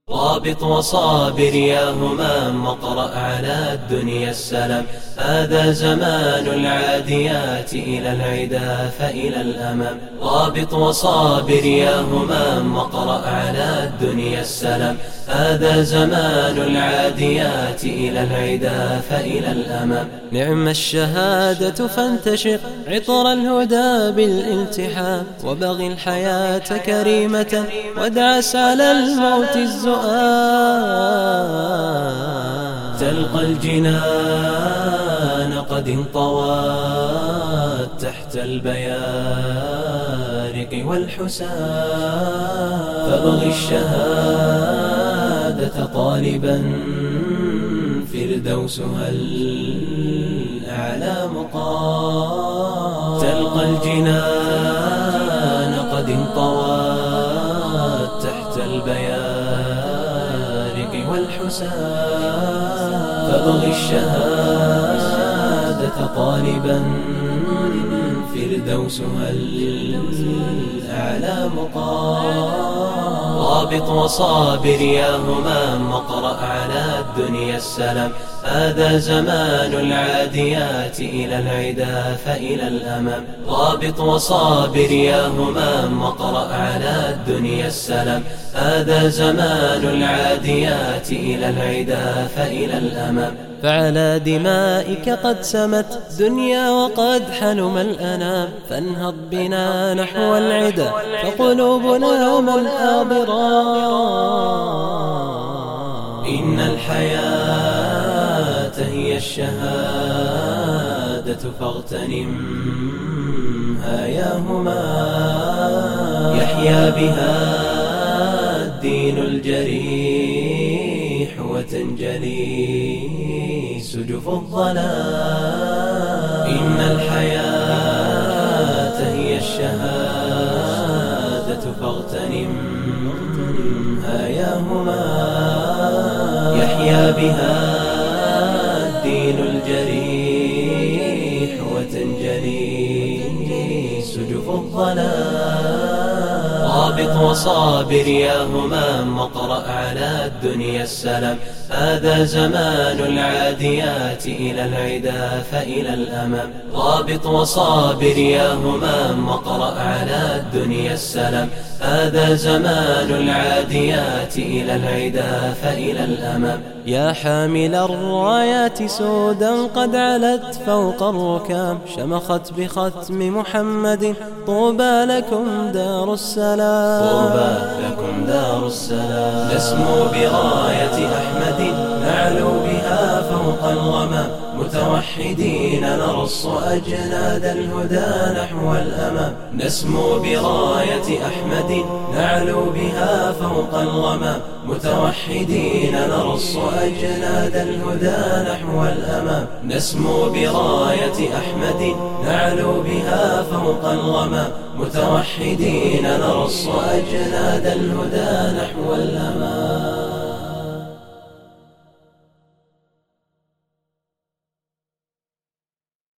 رابط وصابر يا همام واقرأ على الدنيا السلام. هذا زمان العاديات إلى العدا فإلى الأمام. رابط وصابر يا همام واقرأ على الدنيا السلام. هذا زمان العاديات إلى العدا فإلى الأمام. نعم الشهادة فانتشر عطر الهدى بالالتحام، وبغ الحياة كريمة وادعس على الموت الزؤام. تلقى الجنان قد انطوت تحت البيارق والحسام، فابغ الشهادة طالبا فردوسها الأعلى مقام. تلقى الجنان قد انطوت تحت البيارق والحسام، فابغ الشهادة طالبا فردوسها الأعلى مقام. رابط وصابر يا همام واقرأ على الدنيا السلام. هذا زمان العاديات إلى العدا فإلى الأمام. رابط وصابر يا همام واقرأ على الدنيا السلام. هذا زمان العاديات إلى العدا فإلى الأمام. فعلى دمائك قد سمت دنيا وقد حلم الأنام، فانهض بنا نحو العدا فقلوبنا منآضرا. إن الحياة هي الشهادة فاغتنمها يا همام، يحيا بها الدين الجريح وتنجلي سجف الظلام. إن الحياة هي الشهادة فاغتنمها يا همام، يحيا بها الدين الجريح وتنجلي سجف الظلام. رابط وصابر يا همام واقرأ على الدنيا السلام. هذا زمان العاديات إلى العدا فإلى الأمام. رابط وصابر يا همام واقرأ على الدنيا السلام. هذا زمان العاديات إلى العدا فإلى الأمام. يا حامل الرايات سودا قد علت فوق الركام، شمخت بختم محمد طوبى لكم دار السلام. طوبى لكم دار السلام. نسمو براية أحمد نعلو بها فوق الغمام، متوحدين نرص أجناد الهدى نحو الأمام. نسمو براية أحمد نعلو بها فوق الغمام، متوحدين نرص أجناد الهدى نحو الأمام. نسمو براية أحمد نعلو بها فوق الغمام، متوحدين نرص أجناد الهدى نحو الأمام.